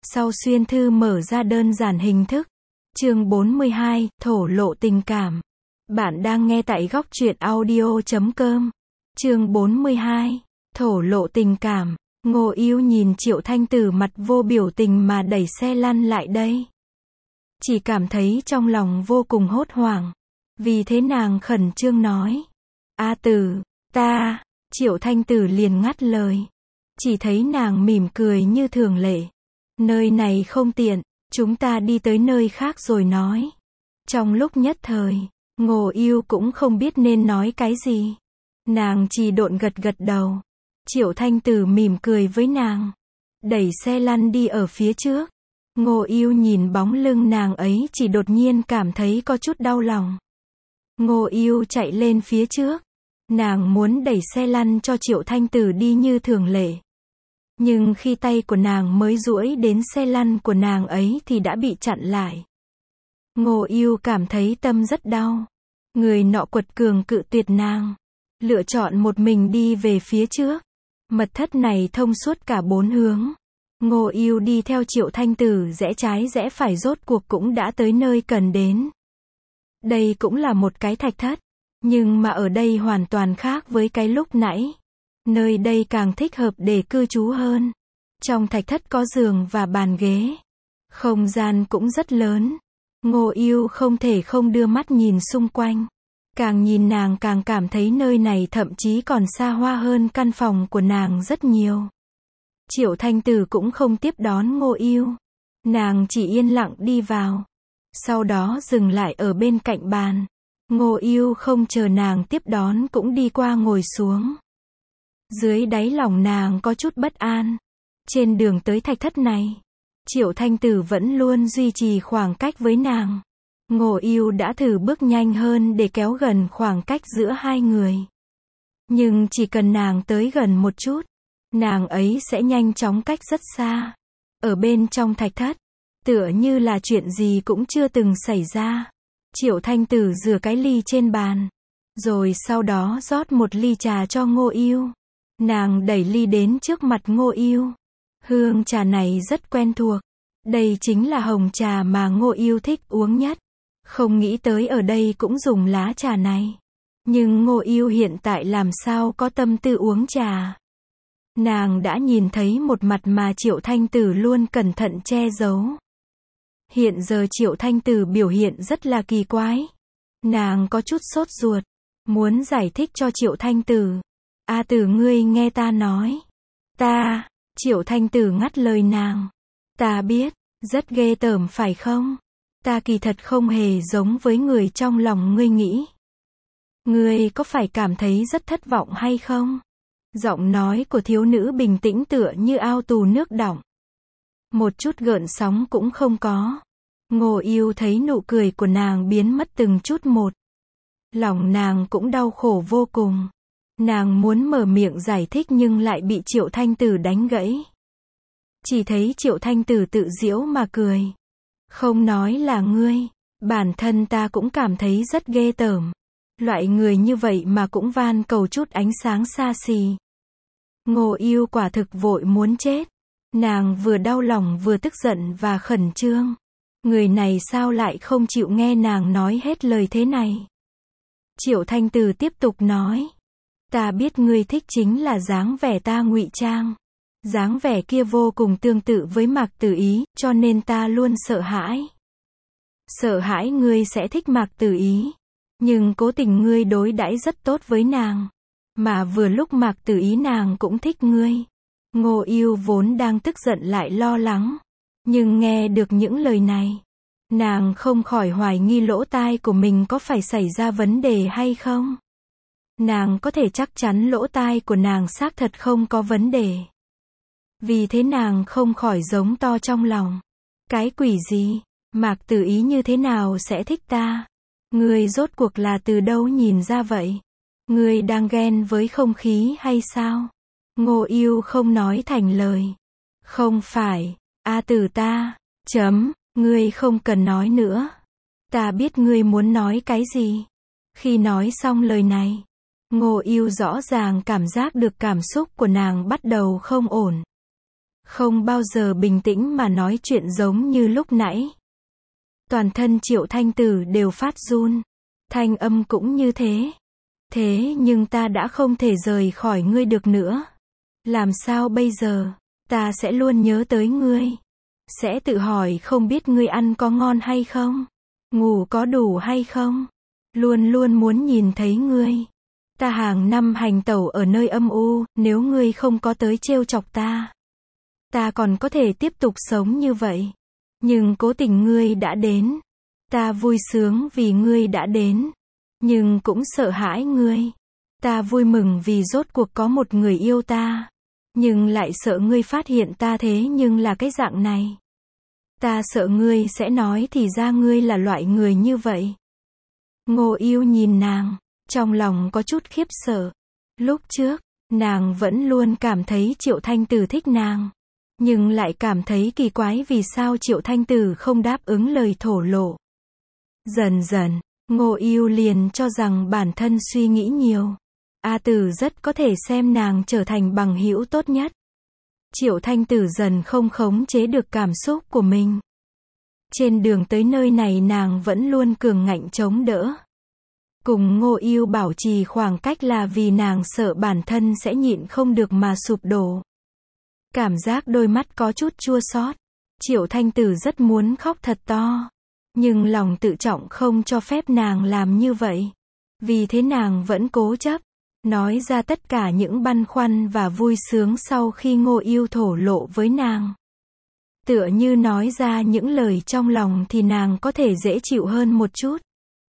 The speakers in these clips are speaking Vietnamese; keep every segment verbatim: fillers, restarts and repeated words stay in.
Sau xuyên thư mở ra đơn giản hình thức. Chương bốn mươi hai, thổ lộ tình cảm. Bạn đang nghe tại góc truyện audio chấm com. Chương bốn mươi hai, thổ lộ tình cảm. Ngô Yêu nhìn Triệu Thanh Tử mặt vô biểu tình mà đẩy xe lăn lại đây. Chỉ cảm thấy trong lòng vô cùng hốt hoảng. Vì thế nàng khẩn trương nói. A Tử, ta, Triệu Thanh Tử liền ngắt lời. Chỉ thấy nàng mỉm cười như thường lệ. Nơi này không tiện, chúng ta đi tới nơi khác rồi nói. Trong lúc nhất thời, Ngô Yêu cũng không biết nên nói cái gì. Nàng chỉ độn gật gật đầu. Triệu Thanh Tử mỉm cười với nàng. Đẩy xe lăn đi ở phía trước. Ngô Yêu nhìn bóng lưng nàng ấy chỉ đột nhiên cảm thấy có chút đau lòng. Ngô Yêu chạy lên phía trước. Nàng muốn đẩy xe lăn cho Triệu Thanh Tử đi như thường lệ. Nhưng khi tay của nàng mới duỗi đến xe lăn của nàng ấy thì đã bị chặn lại. Ngô Yêu cảm thấy tâm rất đau. Người nọ quật cường cự tuyệt nàng. Lựa chọn một mình đi về phía trước. Mật thất này thông suốt cả bốn hướng. Ngô Yêu đi theo Triệu Thanh Tử rẽ trái rẽ phải rốt cuộc cũng đã tới nơi cần đến. Đây cũng là một cái thạch thất. Nhưng mà ở đây hoàn toàn khác với cái lúc nãy. Nơi đây càng thích hợp để cư trú hơn. Trong thạch thất có giường và bàn ghế. Không gian cũng rất lớn. Ngô Yêu không thể không đưa mắt nhìn xung quanh. Càng nhìn nàng càng cảm thấy nơi này thậm chí còn xa hoa hơn căn phòng của nàng rất nhiều. Triệu Thanh Tử cũng không tiếp đón Ngô Yêu. Nàng chỉ yên lặng đi vào. Sau đó dừng lại ở bên cạnh bàn. Ngô Yêu không chờ nàng tiếp đón cũng đi qua ngồi xuống. Dưới đáy lòng nàng có chút bất an. Trên đường tới thạch thất này, Triệu Thanh Tử vẫn luôn duy trì khoảng cách với nàng. Ngô Yêu đã thử bước nhanh hơn để kéo gần khoảng cách giữa hai người. Nhưng chỉ cần nàng tới gần một chút, nàng ấy sẽ nhanh chóng cách rất xa. Ở bên trong thạch thất, tựa như là chuyện gì cũng chưa từng xảy ra. Triệu Thanh Tử rửa cái ly trên bàn, rồi sau đó rót một ly trà cho Ngô Yêu. Nàng đẩy ly đến trước mặt Ngô Yêu. Hương trà này rất quen thuộc. Đây chính là hồng trà mà Ngô Yêu thích uống nhất. Không nghĩ tới ở đây cũng dùng lá trà này. Nhưng Ngô Yêu hiện tại làm sao có tâm tư uống trà. Nàng đã nhìn thấy một mặt mà Triệu Thanh Tử luôn cẩn thận che giấu. Hiện giờ Triệu Thanh Tử biểu hiện rất là kỳ quái. Nàng có chút sốt ruột. Muốn giải thích cho Triệu Thanh Tử. A Tử, ngươi nghe ta nói. Ta, Triệu Thanh Tử ngắt lời nàng. Ta biết, rất ghê tởm phải không? Ta kỳ thật không hề giống với người trong lòng ngươi nghĩ. Ngươi có phải cảm thấy rất thất vọng hay không? Giọng nói của thiếu nữ bình tĩnh tựa như ao tù nước đọng. Một chút gợn sóng cũng không có. Ngô Yêu thấy nụ cười của nàng biến mất từng chút một. Lòng nàng cũng đau khổ vô cùng. Nàng muốn mở miệng giải thích nhưng lại bị Triệu Thanh Tử đánh gãy. Chỉ thấy Triệu Thanh Tử tự giễu mà cười. Không nói là ngươi, bản thân ta cũng cảm thấy rất ghê tởm. Loại người như vậy mà cũng van cầu chút ánh sáng xa xỉ. Ngô Yêu quả thực vội muốn chết. Nàng vừa đau lòng vừa tức giận và khẩn trương. Người này sao lại không chịu nghe nàng nói hết lời thế này. Triệu Thanh Tử tiếp tục nói. Ta biết ngươi thích chính là dáng vẻ ta ngụy trang. Dáng vẻ kia vô cùng tương tự với Mạc Tử Ý, cho nên ta luôn sợ hãi. Sợ hãi ngươi sẽ thích Mạc Tử Ý. Nhưng cố tình ngươi đối đãi rất tốt với nàng. Mà vừa lúc Mạc Tử Ý nàng cũng thích ngươi. Ngô Yêu vốn đang tức giận lại lo lắng. Nhưng nghe được những lời này, nàng không khỏi hoài nghi lỗ tai của mình có phải xảy ra vấn đề hay không. Nàng có thể chắc chắn lỗ tai của nàng xác thật không có vấn đề. Vì thế nàng không khỏi giống to trong lòng. Cái quỷ gì? Mạc Tử Ý như thế nào sẽ thích ta? Ngươi rốt cuộc là từ đâu nhìn ra vậy? Ngươi đang ghen với không khí hay sao? Ngô Yêu không nói thành lời. Không phải, A Tử ta, chấm, ngươi không cần nói nữa. Ta biết ngươi muốn nói cái gì. Khi nói xong lời này, Ngô Yêu rõ ràng cảm giác được cảm xúc của nàng bắt đầu không ổn. Không bao giờ bình tĩnh mà nói chuyện giống như lúc nãy. Toàn thân Triệu Thanh Tử đều phát run. Thanh âm cũng như thế. Thế nhưng ta đã không thể rời khỏi ngươi được nữa. Làm sao bây giờ? Ta sẽ luôn nhớ tới ngươi. Sẽ tự hỏi không biết ngươi ăn có ngon hay không? Ngủ có đủ hay không? Luôn luôn muốn nhìn thấy ngươi. Ta hàng năm hành tẩu ở nơi âm u, nếu ngươi không có tới trêu chọc ta, ta còn có thể tiếp tục sống như vậy. Nhưng cố tình ngươi đã đến. Ta vui sướng vì ngươi đã đến. Nhưng cũng sợ hãi ngươi. Ta vui mừng vì rốt cuộc có một người yêu ta. Nhưng lại sợ ngươi phát hiện ta thế nhưng là cái dạng này. Ta sợ ngươi sẽ nói thì ra ngươi là loại người như vậy. Ngô Yêu nhìn nàng, trong lòng có chút khiếp sợ. Lúc trước, nàng vẫn luôn cảm thấy Triệu Thanh Tử thích nàng. Nhưng lại cảm thấy kỳ quái vì sao Triệu Thanh Tử không đáp ứng lời thổ lộ. Dần dần, Ngô Yêu liền cho rằng bản thân suy nghĩ nhiều. A Tử rất có thể xem nàng trở thành bằng hữu tốt nhất. Triệu Thanh Tử dần không khống chế được cảm xúc của mình. Trên đường tới nơi này nàng vẫn luôn cường ngạnh chống đỡ. Cùng Ngô Yêu bảo trì khoảng cách là vì nàng sợ bản thân sẽ nhịn không được mà sụp đổ. Cảm giác đôi mắt có chút chua xót. Triệu Thanh Tử rất muốn khóc thật to. Nhưng lòng tự trọng không cho phép nàng làm như vậy. Vì thế nàng vẫn cố chấp. Nói ra tất cả những băn khoăn và vui sướng sau khi Ngô Yêu thổ lộ với nàng. Tựa như nói ra những lời trong lòng thì nàng có thể dễ chịu hơn một chút.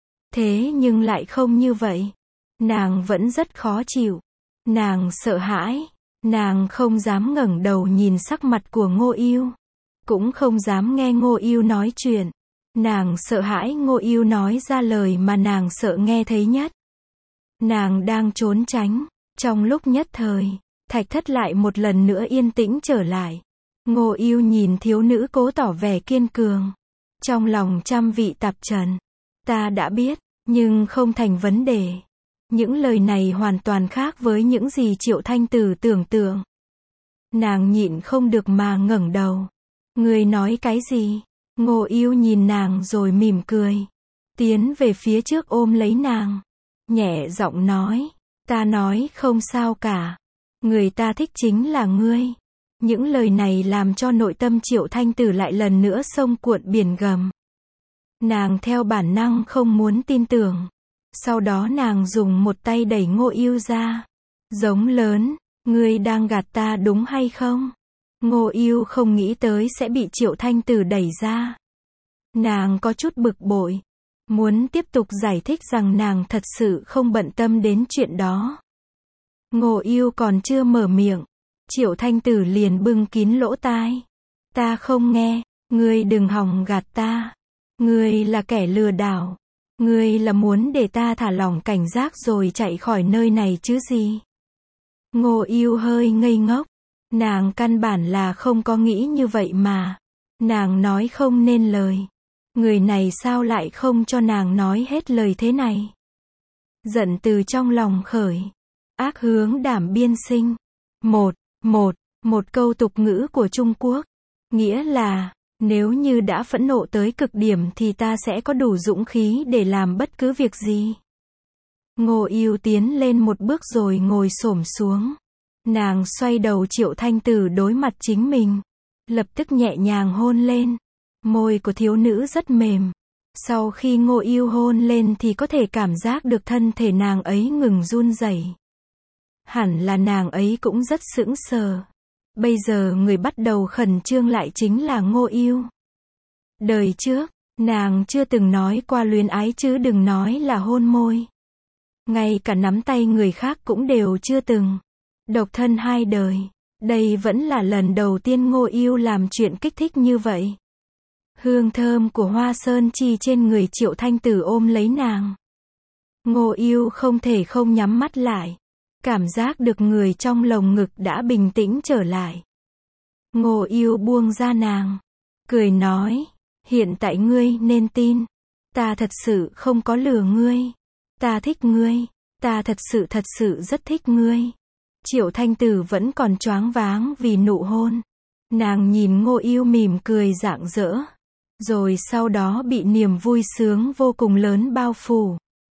Thế nhưng lại không như vậy. Nàng vẫn rất khó chịu. Nàng sợ hãi. Nàng không dám ngẩng đầu nhìn sắc mặt của Ngô Yêu. Cũng không dám nghe Ngô Yêu nói chuyện. Nàng sợ hãi Ngô Yêu nói ra lời mà nàng sợ nghe thấy nhất. Nàng đang trốn tránh. Trong lúc nhất thời, thạch thất lại một lần nữa yên tĩnh trở lại. Ngô Yêu nhìn thiếu nữ cố tỏ vẻ kiên cường. Trong lòng trăm vị tạp trần. Ta đã biết, nhưng không thành vấn đề. Những lời này hoàn toàn khác với những gì Triệu Thanh Tử tưởng tượng. Nàng nhịn không được mà ngẩng đầu. Ngươi nói cái gì? Ngô Yêu nhìn nàng rồi mỉm cười. Tiến về phía trước ôm lấy nàng. Nhẹ giọng nói. Ta nói không sao cả. Người ta thích chính là ngươi. Những lời này làm cho nội tâm Triệu Thanh Tử lại lần nữa sông cuộn biển gầm. Nàng theo bản năng không muốn tin tưởng. Sau đó nàng dùng một tay đẩy Ngô Yêu ra. Giống lớn, ngươi đang gạt ta đúng hay không? Ngô Yêu không nghĩ tới sẽ bị Triệu Thanh Tử đẩy ra. Nàng có chút bực bội. Muốn tiếp tục giải thích rằng nàng thật sự không bận tâm đến chuyện đó. Ngô Yêu còn chưa mở miệng. Triệu Thanh Tử liền bưng kín lỗ tai. Ta không nghe, ngươi đừng hòng gạt ta. Ngươi là kẻ lừa đảo. Ngươi là muốn để ta thả lỏng cảnh giác rồi chạy khỏi nơi này chứ gì? Ngô Yêu hơi ngây ngốc. Nàng căn bản là không có nghĩ như vậy mà. Nàng nói không nên lời. Người này sao lại không cho nàng nói hết lời thế này? Giận từ trong lòng khởi. Ác hướng đảm biên sinh. Một, một, một câu tục ngữ của Trung Quốc. Nghĩa là, nếu như đã phẫn nộ tới cực điểm thì ta sẽ có đủ dũng khí để làm bất cứ việc gì. Ngô Yêu tiến lên một bước rồi ngồi xổm xuống. Nàng xoay đầu Triệu Thanh Tử đối mặt chính mình. Lập tức nhẹ nhàng hôn lên. Môi của thiếu nữ rất mềm. Sau khi Ngô Yêu hôn lên thì có thể cảm giác được thân thể nàng ấy ngừng run rẩy. Hẳn là nàng ấy cũng rất sững sờ. Bây giờ người bắt đầu khẩn trương lại chính là Ngô Yêu. Đời trước, nàng chưa từng nói qua luyến ái chứ đừng nói là hôn môi. Ngay cả nắm tay người khác cũng đều chưa từng. Độc thân hai đời. Đây vẫn là lần đầu tiên Ngô Yêu làm chuyện kích thích như vậy. Hương thơm của hoa sơn chi trên người Triệu Thanh Tử ôm lấy nàng. Ngô Yêu không thể không nhắm mắt lại. Cảm giác được người trong lồng ngực đã bình tĩnh trở lại. Ngô Yêu buông ra nàng. Cười nói. Hiện tại ngươi nên tin. Ta thật sự không có lừa ngươi. Ta thích ngươi. Ta thật sự thật sự rất thích ngươi. Triệu Thanh Tử vẫn còn choáng váng vì nụ hôn. Nàng nhìn Ngô Yêu mỉm cười rạng rỡ. Rồi sau đó bị niềm vui sướng vô cùng lớn bao phủ.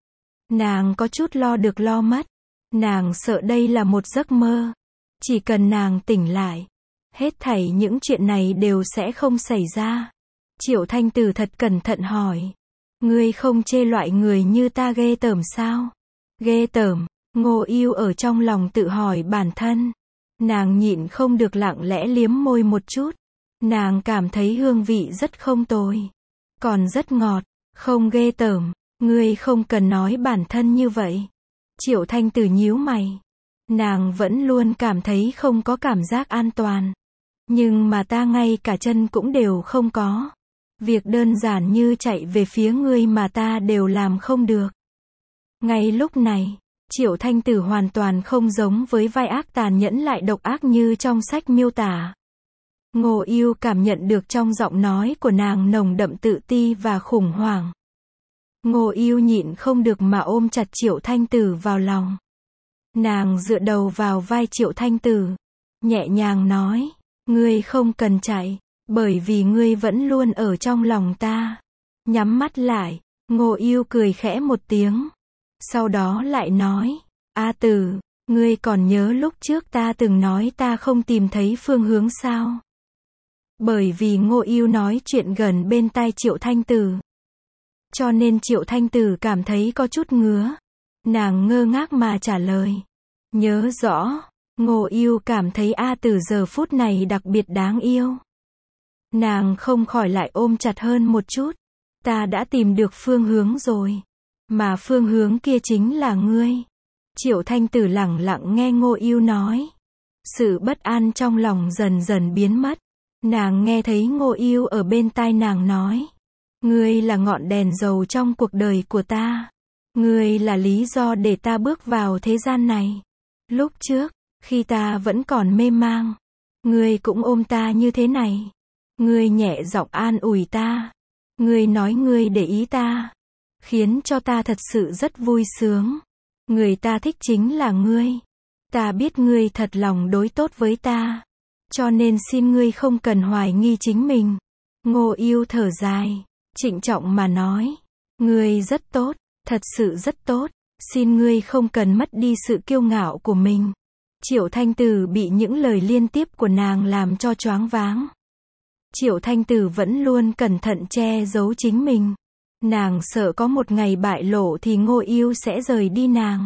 Nàng có chút lo được lo mất. Nàng sợ đây là một giấc mơ. Chỉ cần nàng tỉnh lại, hết thảy những chuyện này đều sẽ không xảy ra. Triệu Thanh Tử thật cẩn thận hỏi. Ngươi không chê loại người như ta ghê tởm sao? Ghê tởm, Ngô Yêu ở trong lòng tự hỏi bản thân. Nàng nhịn không được lặng lẽ liếm môi một chút. Nàng cảm thấy hương vị rất không tồi. Còn rất ngọt, không ghê tởm. Ngươi không cần nói bản thân như vậy. Triệu Thanh Tử nhíu mày. Nàng vẫn luôn cảm thấy không có cảm giác an toàn. Nhưng mà ta ngay cả chân cũng đều không có. Việc đơn giản như chạy về phía ngươi mà ta đều làm không được. Ngay lúc này, Triệu Thanh Tử hoàn toàn không giống với vai ác tàn nhẫn lại độc ác như trong sách miêu tả. Ngô Yêu cảm nhận được trong giọng nói của nàng nồng đậm tự ti và khủng hoảng. Ngô Yêu nhịn không được mà ôm chặt Triệu Thanh Tử vào lòng. Nàng dựa đầu vào vai Triệu Thanh Tử, nhẹ nhàng nói, ngươi không cần chạy, bởi vì ngươi vẫn luôn ở trong lòng ta. Nhắm mắt lại, Ngô Yêu cười khẽ một tiếng. Sau đó lại nói, A Tử, ngươi còn nhớ lúc trước ta từng nói ta không tìm thấy phương hướng sao? Bởi vì Ngô Yêu nói chuyện gần bên tai Triệu Thanh Tử. Cho nên Triệu Thanh Tử cảm thấy có chút ngứa. Nàng ngơ ngác mà trả lời. Nhớ rõ, Ngô Yêu cảm thấy A Tử giờ phút này đặc biệt đáng yêu. Nàng không khỏi lại ôm chặt hơn một chút. Ta đã tìm được phương hướng rồi. Mà phương hướng kia chính là ngươi. Triệu Thanh Tử lẳng lặng nghe Ngô Yêu nói. Sự bất an trong lòng dần dần biến mất. Nàng nghe thấy Ngô Yêu ở bên tai nàng nói. Ngươi là ngọn đèn dầu trong cuộc đời của ta. Ngươi là lý do để ta bước vào thế gian này. Lúc trước, khi ta vẫn còn mê mang, ngươi cũng ôm ta như thế này. Ngươi nhẹ giọng an ủi ta. Ngươi nói ngươi để ý ta. Khiến cho ta thật sự rất vui sướng. Người ta thích chính là ngươi. Ta biết ngươi thật lòng đối tốt với ta. Cho nên xin ngươi không cần hoài nghi chính mình. Ngô Yêu thở dài, trịnh trọng mà nói. Ngươi rất tốt, thật sự rất tốt. Xin ngươi không cần mất đi sự kiêu ngạo của mình. Triệu Thanh Tử bị những lời liên tiếp của nàng làm cho choáng váng. Triệu Thanh Tử vẫn luôn cẩn thận che giấu chính mình. Nàng sợ có một ngày bại lộ thì Ngô Yêu sẽ rời đi nàng.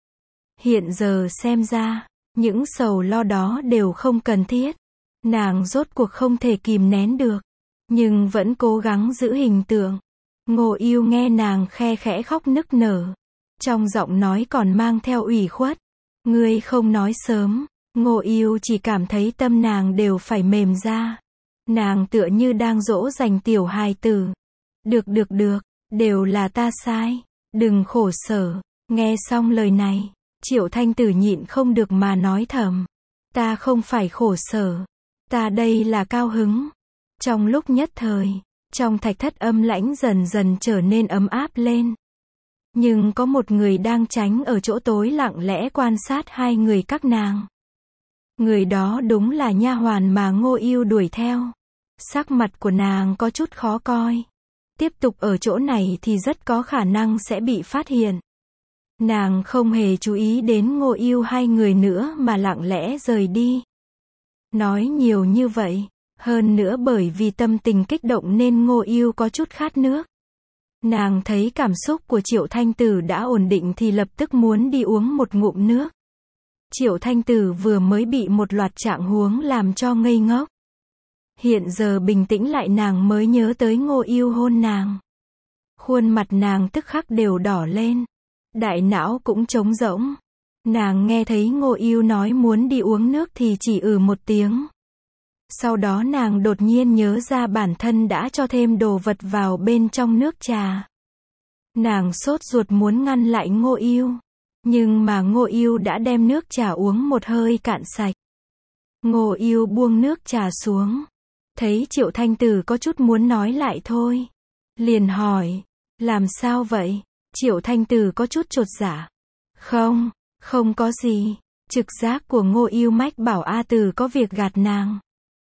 Hiện giờ xem ra, những sầu lo đó đều không cần thiết. Nàng rốt cuộc không thể kìm nén được. Nhưng vẫn cố gắng giữ hình tượng. Ngô Yêu nghe nàng khe khẽ khóc nức nở. Trong giọng nói còn mang theo ủy khuất. Ngươi không nói sớm. Ngô Yêu chỉ cảm thấy tâm nàng đều phải mềm ra. Nàng tựa như đang dỗ dành tiểu hài tử. Được được được, đều là ta sai. Đừng khổ sở. Nghe xong lời này, Triệu Thanh Tử nhịn không được mà nói thầm. Ta không phải khổ sở. Ta đây là cao hứng. Trong lúc nhất thời, trong thạch thất âm lãnh dần dần trở nên ấm áp lên. Nhưng có một người đang tránh ở chỗ tối lặng lẽ quan sát hai người các nàng. Người đó đúng là nha hoàn mà Ngô Yêu đuổi theo. Sắc mặt của nàng có chút khó coi. Tiếp tục ở chỗ này thì rất có khả năng sẽ bị phát hiện. Nàng không hề chú ý đến Ngô Yêu hai người nữa mà lặng lẽ rời đi. Nói nhiều như vậy, hơn nữa bởi vì tâm tình kích động nên Ngô Yêu có chút khát nước. Nàng thấy cảm xúc của Triệu Thanh Tử đã ổn định thì lập tức muốn đi uống một ngụm nước. Triệu Thanh Tử vừa mới bị một loạt trạng huống làm cho ngây ngốc. Hiện giờ bình tĩnh lại nàng mới nhớ tới Ngô Yêu hôn nàng. Khuôn mặt nàng tức khắc đều đỏ lên. Đại não cũng trống rỗng. Nàng nghe thấy Ngô Yêu nói muốn đi uống nước thì chỉ ừ một tiếng. Sau đó nàng đột nhiên nhớ ra bản thân đã cho thêm đồ vật vào bên trong nước trà. Nàng sốt ruột muốn ngăn lại Ngô Yêu. Nhưng mà Ngô Yêu đã đem nước trà uống một hơi cạn sạch. Ngô Yêu buông nước trà xuống. Thấy Triệu Thanh Tử có chút muốn nói lại thôi. Liền hỏi, làm sao vậy? Triệu Thanh Tử có chút chột dạ. Không, không có gì. Trực giác của Ngô Yêu mách bảo A Tử có việc gạt nàng.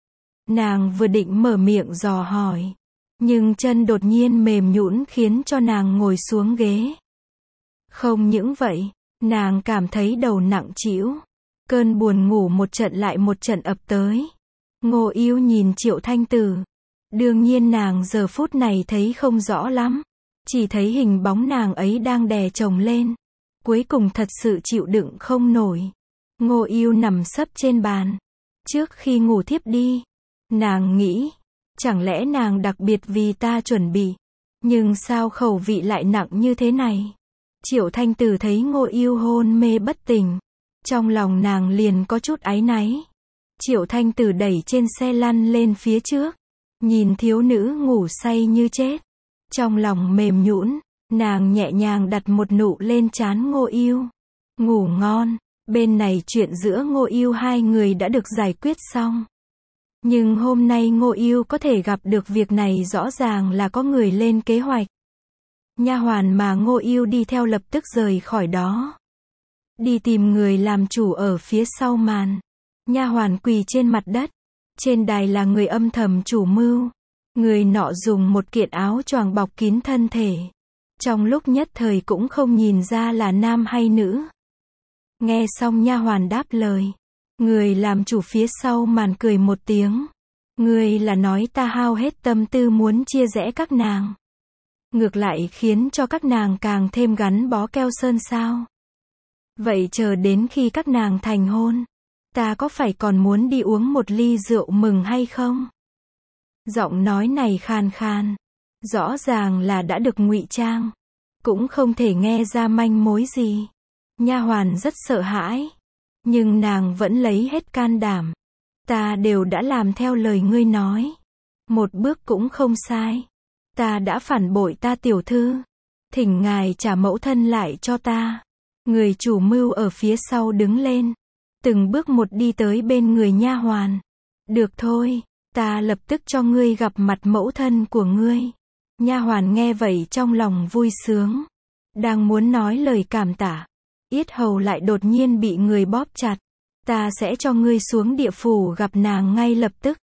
Nàng vừa định mở miệng dò hỏi, nhưng chân đột nhiên mềm nhũn khiến cho nàng ngồi xuống ghế. Không những vậy, nàng cảm thấy đầu nặng trĩu. Cơn buồn ngủ một trận lại một trận ập tới. Ngô Yêu nhìn Triệu Thanh Tử. Đương nhiên nàng giờ phút này thấy không rõ lắm. Chỉ thấy hình bóng nàng ấy đang đè chồng lên. Cuối cùng thật sự chịu đựng không nổi. Ngô Yêu nằm sấp trên bàn. Trước khi ngủ thiếp đi, nàng nghĩ, chẳng lẽ nàng đặc biệt vì ta chuẩn bị. Nhưng sao khẩu vị lại nặng như thế này? Triệu Thanh Tử thấy Ngô Yêu hôn mê bất tỉnh. Trong lòng nàng liền có chút áy náy. Triệu Thanh Tử đẩy trên xe lăn lên phía trước. Nhìn thiếu nữ ngủ say như chết. Trong lòng mềm nhũn, nàng nhẹ nhàng đặt một nụ lên trán Ngô Yêu. Ngủ ngon. Bên này chuyện giữa Ngô Yêu hai người đã được giải quyết xong. Nhưng hôm nay Ngô Yêu có thể gặp được việc này rõ ràng là có người lên kế hoạch. Nha hoàn mà Ngô Yêu đi theo lập tức rời khỏi đó. Đi tìm người làm chủ ở phía sau màn. Nha hoàn quỳ trên mặt đất. Trên đài là người âm thầm chủ mưu. Người nọ dùng một kiện áo choàng bọc kín thân thể. Trong lúc nhất thời cũng không nhìn ra là nam hay nữ. Nghe xong nha hoàn đáp lời. Người làm chủ phía sau màn cười một tiếng. Người là nói ta hao hết tâm tư muốn chia rẽ các nàng. Ngược lại khiến cho các nàng càng thêm gắn bó keo sơn sao. Vậy chờ đến khi các nàng thành hôn, ta có phải còn muốn đi uống một ly rượu mừng hay không? Giọng nói này khàn khàn, rõ ràng là đã được ngụy trang, cũng không thể nghe ra manh mối gì. Nha hoàn rất sợ hãi, nhưng nàng vẫn lấy hết can đảm. Ta đều đã làm theo lời ngươi nói, một bước cũng không sai. Ta đã phản bội ta tiểu thư, thỉnh ngài trả mẫu thân lại cho ta. Người chủ mưu ở phía sau đứng lên, từng bước một đi tới bên người nha hoàn. Được thôi, ta lập tức cho ngươi gặp mặt mẫu thân của ngươi. Nha hoàn nghe vậy trong lòng vui sướng, đang muốn nói lời cảm tạ, yết hầu lại đột nhiên bị người bóp chặt. Ta sẽ cho ngươi xuống địa phủ gặp nàng ngay lập tức.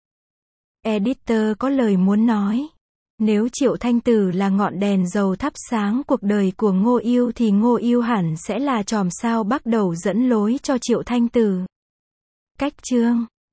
Editor có lời muốn nói. Nếu Triệu Thanh Tử là ngọn đèn dầu thắp sáng cuộc đời của Ngô Yêu thì Ngô Yêu hẳn sẽ là chòm sao bắt đầu dẫn lối cho Triệu Thanh Tử. Cách chương